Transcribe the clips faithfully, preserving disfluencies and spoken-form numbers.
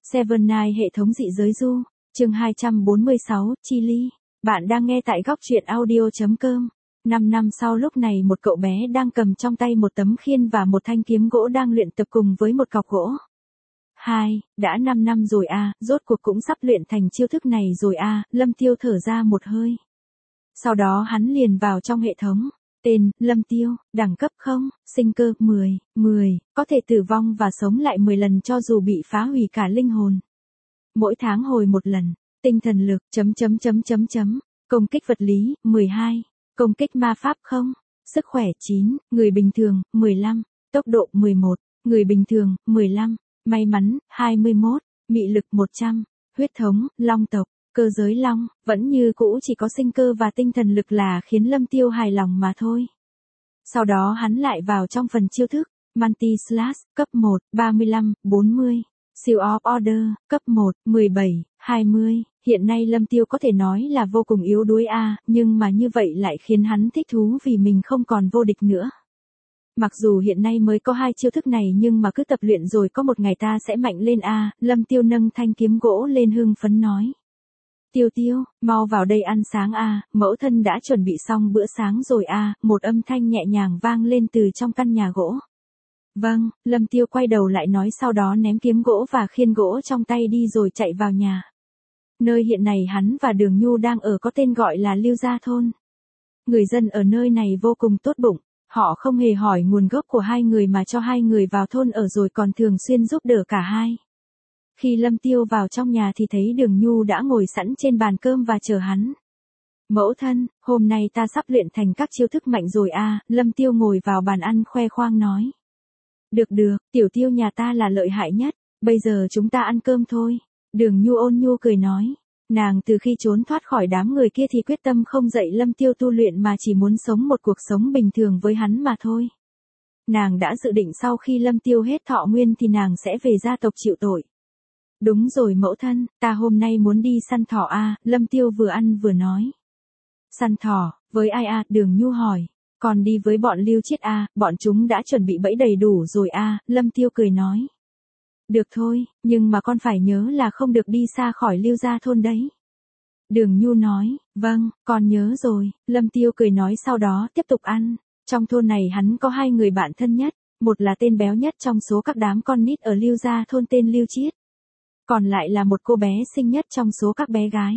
Seven Night hệ thống dị giới du, chương hai trăm bốn mươi sáu, Chili. Bạn đang nghe tại góc truyện audio chấm com. Năm năm sau lúc này một cậu bé đang cầm trong tay một tấm khiên và một thanh kiếm gỗ đang luyện tập cùng với một cọc gỗ. Hai, đã năm năm rồi à, rốt cuộc cũng sắp luyện thành chiêu thức này rồi à, Lâm Tiêu thở ra một hơi. Sau đó hắn liền vào trong hệ thống. Tên, Lâm Tiêu, đẳng cấp không, sinh cơ, mười, mười, có thể tử vong và sống lại mười lần cho dù bị phá hủy cả linh hồn. Mỗi tháng hồi một lần, tinh thần lực, chấm chấm chấm chấm chấm, công kích vật lý, mười hai, công kích ma pháp không, sức khỏe chín, người bình thường, mười lăm, tốc độ mười một, người bình thường, mười lăm, may mắn, hai mươi mốt, mị lực một trăm, huyết thống, long tộc. Cơ giới long, vẫn như cũ chỉ có sinh cơ và tinh thần lực là khiến Lâm Tiêu hài lòng mà thôi. Sau đó hắn lại vào trong phần chiêu thức, Multi Slash, cấp một, ba mươi lăm, bốn mươi, Seal of Order, cấp một, mười bảy, hai mươi, hiện nay Lâm Tiêu có thể nói là vô cùng yếu đuối a, à, nhưng mà như vậy lại khiến hắn thích thú vì mình không còn vô địch nữa. Mặc dù hiện nay mới có hai chiêu thức này nhưng mà cứ tập luyện rồi có một ngày ta sẽ mạnh lên a, à, Lâm Tiêu nâng thanh kiếm gỗ lên hưng phấn nói. Tiêu Tiêu, mau vào đây ăn sáng a, mẫu thân đã chuẩn bị xong bữa sáng rồi a, một âm thanh nhẹ nhàng vang lên từ trong căn nhà gỗ. Vâng, Lâm Tiêu quay đầu lại nói sau đó ném kiếm gỗ và khiên gỗ trong tay đi rồi chạy vào nhà. Nơi hiện này hắn và Đường Nhu đang ở có tên gọi là Lưu Gia Thôn. Người dân ở nơi này vô cùng tốt bụng, họ không hề hỏi nguồn gốc của hai người mà cho hai người vào thôn ở rồi còn thường xuyên giúp đỡ cả hai. Khi Lâm Tiêu vào trong nhà thì thấy Đường Nhu đã ngồi sẵn trên bàn cơm và chờ hắn. Mẫu thân, hôm nay ta sắp luyện thành các chiêu thức mạnh rồi a, Lâm Tiêu ngồi vào bàn ăn khoe khoang nói. Được được, Tiểu Tiêu nhà ta là lợi hại nhất, bây giờ chúng ta ăn cơm thôi. Đường Nhu ôn nhu cười nói. Nàng từ khi trốn thoát khỏi đám người kia thì quyết tâm không dạy Lâm Tiêu tu luyện mà chỉ muốn sống một cuộc sống bình thường với hắn mà thôi. Nàng đã dự định sau khi Lâm Tiêu hết thọ nguyên thì nàng sẽ về gia tộc chịu tội. Đúng rồi mẫu thân, ta hôm nay muốn đi săn thỏ a, Lâm Tiêu vừa ăn vừa nói. Săn thỏ, với ai a, Đường Nhu hỏi. Còn đi với bọn Lưu Chiết a, bọn chúng đã chuẩn bị bẫy đầy đủ rồi a, Lâm Tiêu cười nói. Được thôi, nhưng mà con phải nhớ là không được đi xa khỏi Lưu Gia Thôn đấy. Đường Nhu nói, vâng, con nhớ rồi, Lâm Tiêu cười nói sau đó tiếp tục ăn. Trong thôn này hắn có hai người bạn thân nhất, một là tên béo nhất trong số các đám con nít ở Lưu Gia Thôn tên Lưu Chiết. Còn lại là một cô bé xinh nhất trong số các bé gái.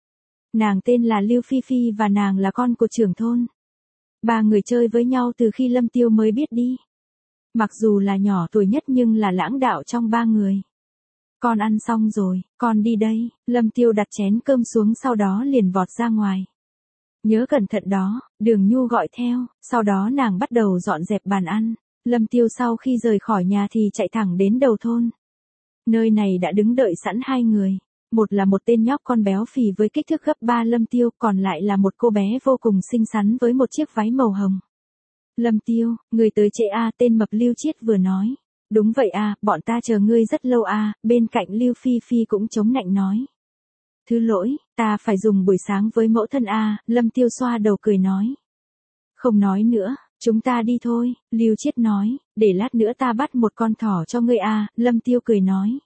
Nàng tên là Lưu Phi Phi và nàng là con của trưởng thôn. Ba người chơi với nhau từ khi Lâm Tiêu mới biết đi. Mặc dù là nhỏ tuổi nhất nhưng là lãng đạo trong ba người. Con ăn xong rồi, con đi đây, Lâm Tiêu đặt chén cơm xuống sau đó liền vọt ra ngoài. Nhớ cẩn thận đó, Đường Nhu gọi theo, sau đó nàng bắt đầu dọn dẹp bàn ăn. Lâm Tiêu sau khi rời khỏi nhà thì chạy thẳng đến đầu thôn. Nơi này đã đứng đợi sẵn hai người, một là một tên nhóc con béo phì với kích thước gấp ba Lâm Tiêu, còn lại là một cô bé vô cùng xinh xắn với một chiếc váy màu hồng. Lâm Tiêu, người tới trễ a, tên mập Lưu Chiết vừa nói. Đúng vậy a, bọn ta chờ ngươi rất lâu a, bên cạnh Lưu Phi Phi cũng chống nạnh nói. Thứ lỗi, ta phải dùng buổi sáng với mẫu thân a, Lâm Tiêu xoa đầu cười nói. Không nói nữa, chúng ta đi thôi, Lưu Chiết nói, để lát nữa ta bắt một con thỏ cho ngươi a, Lâm Tiêu cười nói.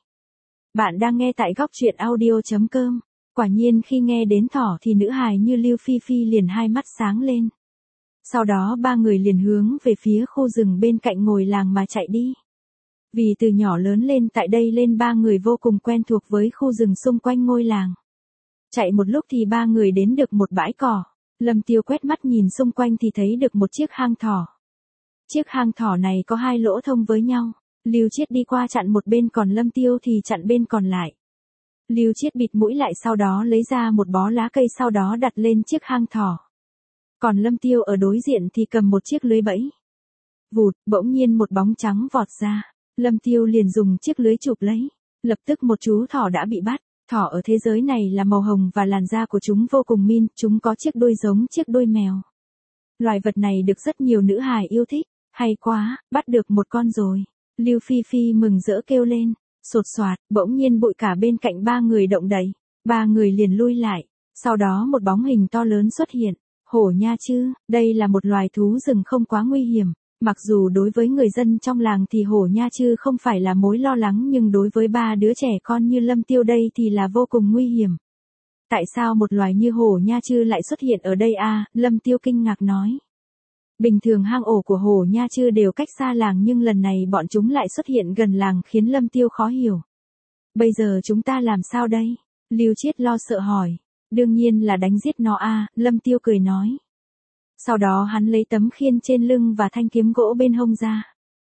Bạn đang nghe tại góc truyện audio chấm com. Quả nhiên khi nghe đến thỏ thì nữ hài như Lưu Phi Phi liền hai mắt sáng lên. Sau đó ba người liền hướng về phía khu rừng bên cạnh ngồi làng mà chạy đi. Vì từ nhỏ lớn lên tại đây lên ba người vô cùng quen thuộc với khu rừng xung quanh ngôi làng. Chạy một lúc thì ba người đến được một bãi cỏ. Lâm Tiêu quét mắt nhìn xung quanh thì thấy được một chiếc hang thỏ. Chiếc hang thỏ này có hai lỗ thông với nhau. Lưu Chiết đi qua chặn một bên còn Lâm Tiêu thì chặn bên còn lại. Lưu Chiết bịt mũi lại sau đó lấy ra một bó lá cây sau đó đặt lên chiếc hang thỏ. Còn Lâm Tiêu ở đối diện thì cầm một chiếc lưới bẫy. Vụt, bỗng nhiên một bóng trắng vọt ra. Lâm Tiêu liền dùng chiếc lưới chụp lấy. Lập tức một chú thỏ đã bị bắt. Thỏ ở thế giới này là màu hồng và làn da của chúng vô cùng min, chúng có chiếc đuôi giống chiếc đuôi mèo. Loài vật này được rất nhiều nữ hài yêu thích. Hay quá, bắt được một con rồi. Lưu Phi Phi mừng rỡ kêu lên. Sột soạt, bỗng nhiên bụi cả bên cạnh ba người động đậy. Ba người liền lui lại. Sau đó một bóng hình to lớn xuất hiện. Hổ nha chứ, đây là một loài thú rừng không quá nguy hiểm. Mặc dù đối với người dân trong làng thì Hổ Nha Chư không phải là mối lo lắng nhưng đối với ba đứa trẻ con như Lâm Tiêu đây thì là vô cùng nguy hiểm. Tại sao một loài như Hổ Nha Chư lại xuất hiện ở đây à? Lâm Tiêu kinh ngạc nói. Bình thường hang ổ của Hổ Nha Chư đều cách xa làng nhưng lần này bọn chúng lại xuất hiện gần làng khiến Lâm Tiêu khó hiểu. Bây giờ chúng ta làm sao đây? Lưu Chiết lo sợ hỏi. Đương nhiên là đánh giết nó à, Lâm Tiêu cười nói. Sau đó hắn lấy tấm khiên trên lưng và thanh kiếm gỗ bên hông ra.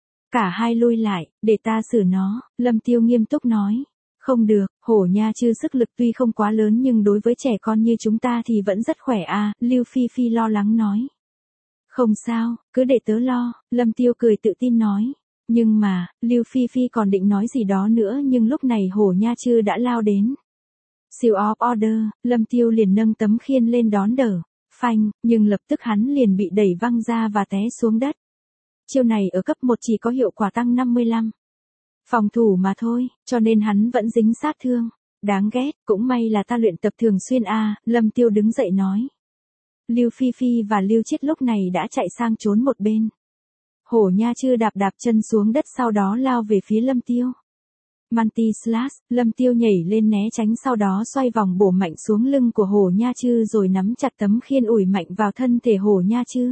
Cả hai lui lại, để ta xử nó, Lâm Tiêu nghiêm túc nói. Không được, Hổ Nha Chư sức lực tuy không quá lớn nhưng đối với trẻ con như chúng ta thì vẫn rất khỏe à, Lưu Phi Phi lo lắng nói. Không sao, cứ để tớ lo, Lâm Tiêu cười tự tin nói. Nhưng mà, Lưu Phi Phi còn định nói gì đó nữa nhưng lúc này Hổ Nha Chư đã lao đến. Seal of Order, Lâm Tiêu liền nâng tấm khiên lên đón đỡ. Phanh, nhưng lập tức hắn liền bị đẩy văng ra và té xuống đất. Chiêu này ở cấp một chỉ có hiệu quả tăng năm mươi lăm. Phòng thủ mà thôi, cho nên hắn vẫn dính sát thương. Đáng ghét, cũng may là ta luyện tập thường xuyên a, Lâm Tiêu đứng dậy nói. Lưu Phi Phi và Lưu Chiết lúc này đã chạy sang trốn một bên. Hổ Nha Chư đạp đạp chân xuống đất sau đó lao về phía Lâm Tiêu. Multi slash, Lâm Tiêu nhảy lên né tránh sau đó xoay vòng bổ mạnh xuống lưng của Hổ Nha Chư rồi nắm chặt tấm khiên ủi mạnh vào thân thể Hổ Nha Chư.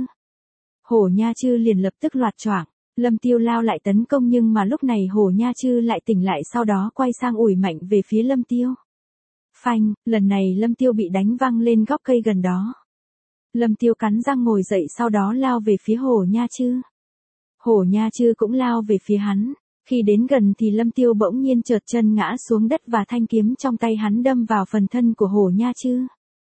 Hổ Nha Chư liền lập tức loạt choạng. Lâm Tiêu lao lại tấn công nhưng mà lúc này Hổ Nha Chư lại tỉnh lại sau đó quay sang ủi mạnh về phía Lâm Tiêu. Phanh, lần này Lâm Tiêu bị đánh văng lên góc cây gần đó. Lâm Tiêu cắn răng ngồi dậy sau đó lao về phía Hổ Nha Chư. Hổ Nha Chư cũng lao về phía hắn. Khi đến gần thì Lâm Tiêu bỗng nhiên trượt chân ngã xuống đất và thanh kiếm trong tay hắn đâm vào phần thân của Hổ Nha Chư.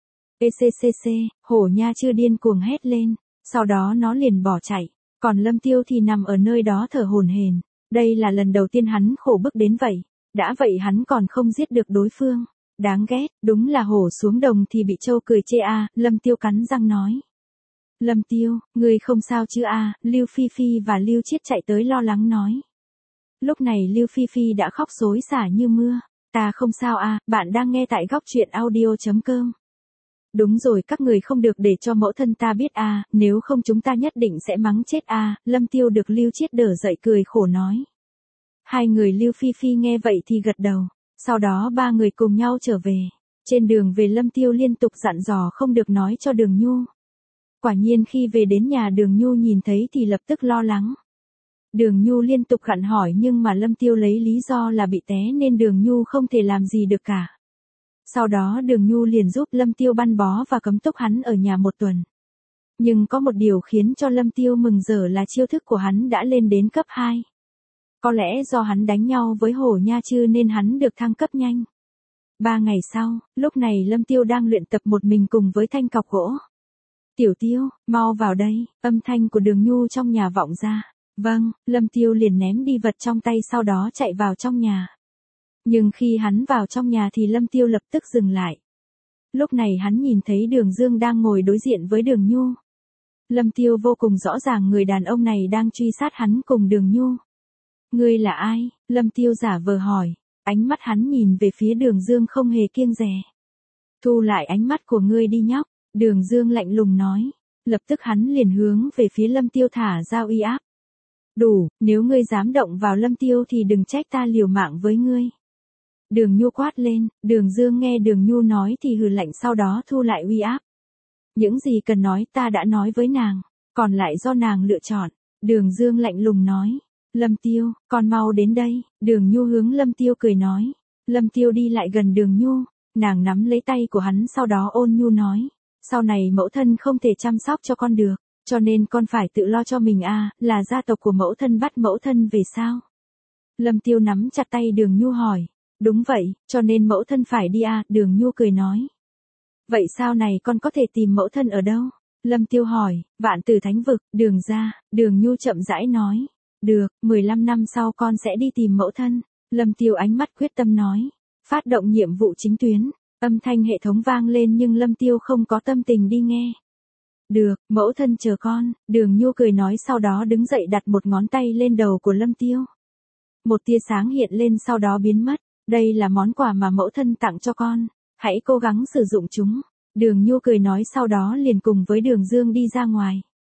Ê xê xê xê, Hổ Nha Chư điên cuồng hét lên, sau đó nó liền bỏ chạy, còn Lâm Tiêu thì nằm ở nơi đó thở hổn hển. Đây là lần đầu tiên hắn khổ bức đến vậy, đã vậy hắn còn không giết được đối phương. Đáng ghét, đúng là hổ xuống đồng thì bị trâu cười chê a, Lâm Tiêu cắn răng nói. Lâm Tiêu, ngươi không sao chứ a, Lưu Phi Phi và Lưu Chiết chạy tới lo lắng nói. Lúc này Lưu Phi Phi đã khóc xối xả như mưa. Ta không sao à, bạn đang nghe tại góc truyện audio chấm com. Đúng rồi, các người không được để cho mẫu thân ta biết à, nếu không chúng ta nhất định sẽ mắng chết à, Lâm Tiêu được Lưu Chiết đỡ dậy cười khổ nói. Hai người Lưu Phi Phi nghe vậy thì gật đầu, sau đó ba người cùng nhau trở về. Trên đường về Lâm Tiêu liên tục dặn dò không được nói cho Đường Nhu. Quả nhiên khi về đến nhà Đường Nhu nhìn thấy thì lập tức lo lắng. Đường Nhu liên tục gặn hỏi nhưng mà Lâm Tiêu lấy lý do là bị té nên Đường Nhu không thể làm gì được cả. Sau đó Đường Nhu liền giúp Lâm Tiêu băng bó và cấm túc hắn ở nhà một tuần. Nhưng có một điều khiến cho Lâm Tiêu mừng rỡ là chiêu thức của hắn đã lên đến cấp hai. Có lẽ do hắn đánh nhau với Hổ Nha Chư nên hắn được thăng cấp nhanh. Ba ngày sau, lúc này Lâm Tiêu đang luyện tập một mình cùng với thanh cọc gỗ. Tiểu Tiêu, mau vào đây, âm thanh của Đường Nhu trong nhà vọng ra. Vâng, Lâm Tiêu liền ném đi vật trong tay sau đó chạy vào trong nhà. Nhưng khi hắn vào trong nhà thì Lâm Tiêu lập tức dừng lại. Lúc này hắn nhìn thấy Đường Dương đang ngồi đối diện với Đường Nhu. Lâm Tiêu vô cùng rõ ràng người đàn ông này đang truy sát hắn cùng Đường Nhu. Ngươi là ai? Lâm Tiêu giả vờ hỏi. Ánh mắt hắn nhìn về phía Đường Dương không hề kiêng dè. Thu lại ánh mắt của ngươi đi nhóc, Đường Dương lạnh lùng nói. Lập tức hắn liền hướng về phía Lâm Tiêu thả ra uy áp. Đủ, nếu ngươi dám động vào Lâm Tiêu thì đừng trách ta liều mạng với ngươi. Đường Nhu quát lên, Đường Dương nghe Đường Nhu nói thì hừ lạnh sau đó thu lại uy áp. Những gì cần nói ta đã nói với nàng, còn lại do nàng lựa chọn. Đường Dương lạnh lùng nói, Lâm Tiêu, con mau đến đây, Đường Nhu hướng Lâm Tiêu cười nói. Lâm Tiêu đi lại gần Đường Nhu, nàng nắm lấy tay của hắn sau đó ôn nhu nói, sau này mẫu thân không thể chăm sóc cho con được. Cho nên con phải tự lo cho mình à, là gia tộc của mẫu thân bắt mẫu thân về sao? Lâm Tiêu nắm chặt tay Đường Nhu hỏi. Đúng vậy, cho nên mẫu thân phải đi à, Đường Nhu cười nói. Vậy sau này con có thể tìm mẫu thân ở đâu? Lâm Tiêu hỏi, Vạn Tử Thánh Vực, Đường ra, Đường Nhu chậm rãi nói. Được, mười lăm năm sau con sẽ đi tìm mẫu thân. Lâm Tiêu ánh mắt quyết tâm nói. Phát động nhiệm vụ chính tuyến, âm thanh hệ thống vang lên nhưng Lâm Tiêu không có tâm tình đi nghe. Được, mẫu thân chờ con, Đường Nhu cười nói sau đó đứng dậy đặt một ngón tay lên đầu của Lâm Tiêu. Một tia sáng hiện lên sau đó biến mất, đây là món quà mà mẫu thân tặng cho con, hãy cố gắng sử dụng chúng. Đường Nhu cười nói sau đó liền cùng với Đường Dương đi ra ngoài.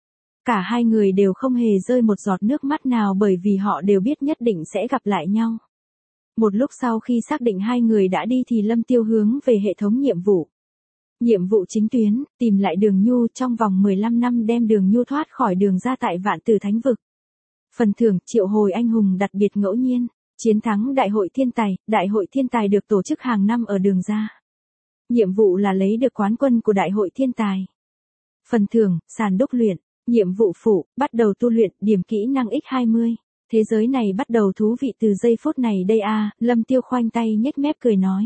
Cả hai người đều không hề rơi một giọt nước mắt nào bởi vì họ đều biết nhất định sẽ gặp lại nhau. Một lúc sau khi xác định hai người đã đi thì Lâm Tiêu hướng về hệ thống nhiệm vụ. Nhiệm vụ chính tuyến, tìm lại Đường Nhu trong vòng mười lăm năm đem Đường Nhu thoát khỏi đường ra tại Vạn Tử Thánh Vực. Phần thưởng, triệu hồi anh hùng đặc biệt ngẫu nhiên, chiến thắng Đại hội Thiên Tài, Đại hội Thiên Tài được tổ chức hàng năm ở đường ra. Nhiệm vụ là lấy được quán quân của Đại hội Thiên Tài. Phần thưởng, sàn đúc luyện, nhiệm vụ phụ, bắt đầu tu luyện, điểm kỹ năng nhân hai mươi. Thế giới này bắt đầu thú vị từ giây phút này đây a, Lâm Tiêu khoanh tay nhếch mép cười nói.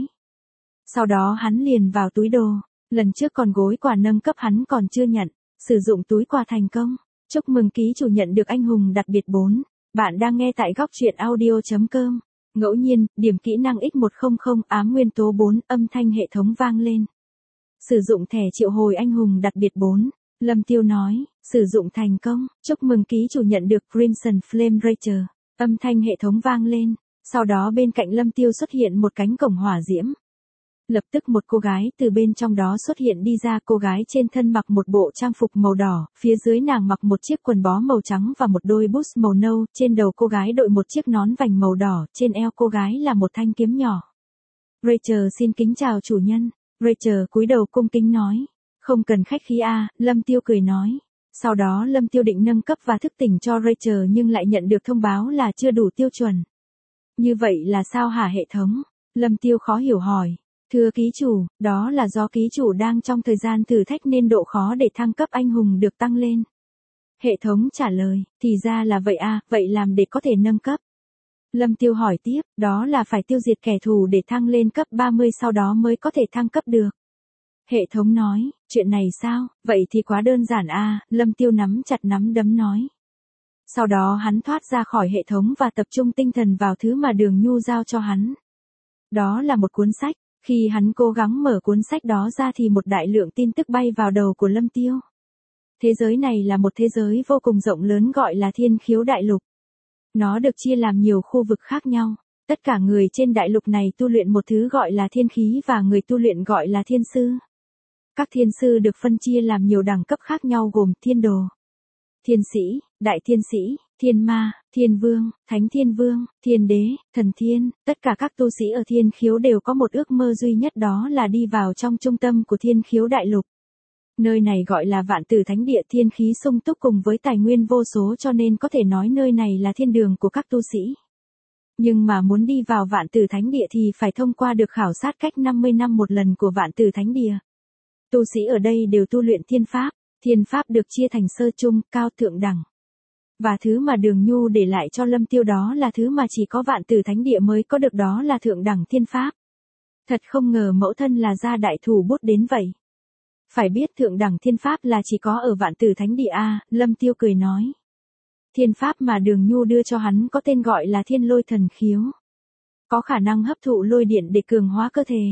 Sau đó hắn liền vào túi đồ, lần trước còn gối quà nâng cấp hắn còn chưa nhận, sử dụng túi quà thành công. Chúc mừng ký chủ nhận được anh hùng đặc biệt bốn. Bạn đang nghe tại góc truyện audio chấm com. Ngẫu nhiên, điểm kỹ năng nhân một trăm ám nguyên tố bốn, âm thanh hệ thống vang lên. Sử dụng thẻ triệu hồi anh hùng đặc biệt bốn. Lâm Tiêu nói, sử dụng thành công, chúc mừng ký chủ nhận được Crimson Flame Ranger. Âm thanh hệ thống vang lên, sau đó bên cạnh Lâm Tiêu xuất hiện một cánh cổng hỏa diễm. Lập tức một cô gái từ bên trong đó xuất hiện đi ra, cô gái trên thân mặc một bộ trang phục màu đỏ, phía dưới nàng mặc một chiếc quần bó màu trắng và một đôi boots màu nâu, trên đầu cô gái đội một chiếc nón vành màu đỏ, trên eo cô gái là một thanh kiếm nhỏ. Rachel xin kính chào chủ nhân. Rachel cúi đầu cung kính nói. Không cần khách khí a, Lâm Tiêu cười nói. Sau đó Lâm Tiêu định nâng cấp và thức tỉnh cho Rachel nhưng lại nhận được thông báo là chưa đủ tiêu chuẩn. Như vậy là sao hả hệ thống? Lâm Tiêu khó hiểu hỏi. Thưa ký chủ, đó là do ký chủ đang trong thời gian thử thách nên độ khó để thăng cấp anh hùng được tăng lên. Hệ thống trả lời, thì ra là vậy à, vậy làm để có thể nâng cấp. Lâm Tiêu hỏi tiếp, đó là phải tiêu diệt kẻ thù để thăng lên cấp ba mươi sau đó mới có thể thăng cấp được. Hệ thống nói, chuyện này sao, vậy thì quá đơn giản à, Lâm Tiêu nắm chặt nắm đấm nói. Sau đó hắn thoát ra khỏi hệ thống và tập trung tinh thần vào thứ mà Đường Nhu giao cho hắn. Đó là một cuốn sách. Khi hắn cố gắng mở cuốn sách đó ra thì một đại lượng tin tức bay vào đầu của Lâm Tiêu. Thế giới này là một thế giới vô cùng rộng lớn gọi là Thiên Khiếu Đại Lục. Nó được chia làm nhiều khu vực khác nhau. Tất cả người trên đại lục này tu luyện một thứ gọi là thiên khí và người tu luyện gọi là thiên sư. Các thiên sư được phân chia làm nhiều đẳng cấp khác nhau gồm thiên đồ, thiên sĩ, đại thiên sĩ, thiên ma, thiên vương, thánh thiên vương, thiên đế, thần thiên. Tất cả các tu sĩ ở Thiên Khiếu đều có một ước mơ duy nhất, đó là đi vào trong trung tâm của Thiên Khiếu Đại Lục. Nơi này gọi là Vạn Tử Thánh Địa, thiên khí sung túc cùng với tài nguyên vô số cho nên có thể nói nơi này là thiên đường của các tu sĩ. Nhưng mà muốn đi vào Vạn Tử Thánh Địa thì phải thông qua được khảo sát cách năm mươi năm một lần của Vạn Tử Thánh Địa. Tu sĩ ở đây đều tu luyện thiên pháp, thiên pháp được chia thành sơ trung, cao, thượng đẳng. Và thứ mà Đường Nhu để lại cho Lâm Tiêu đó là thứ mà chỉ có Vạn Tử Thánh Địa mới có được, đó là thượng đẳng thiên pháp. Thật không ngờ mẫu thân là gia đại thủ bút đến vậy. Phải biết thượng đẳng thiên pháp là chỉ có ở Vạn Tử Thánh Địa a, Lâm Tiêu cười nói. Thiên pháp mà Đường Nhu đưa cho hắn có tên gọi là Thiên Lôi Thần Khiếu. Có khả năng hấp thụ lôi điện để cường hóa cơ thể.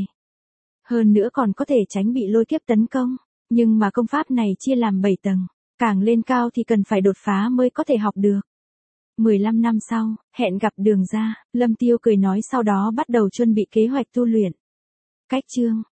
Hơn nữa còn có thể tránh bị lôi kiếp tấn công. Nhưng mà công pháp này chia làm bảy tầng. Càng lên cao thì cần phải đột phá mới có thể học được. mười lăm năm sau, hẹn gặp Đường ra, Lâm Tiêu cười nói sau đó bắt đầu chuẩn bị kế hoạch tu luyện. Cách chương,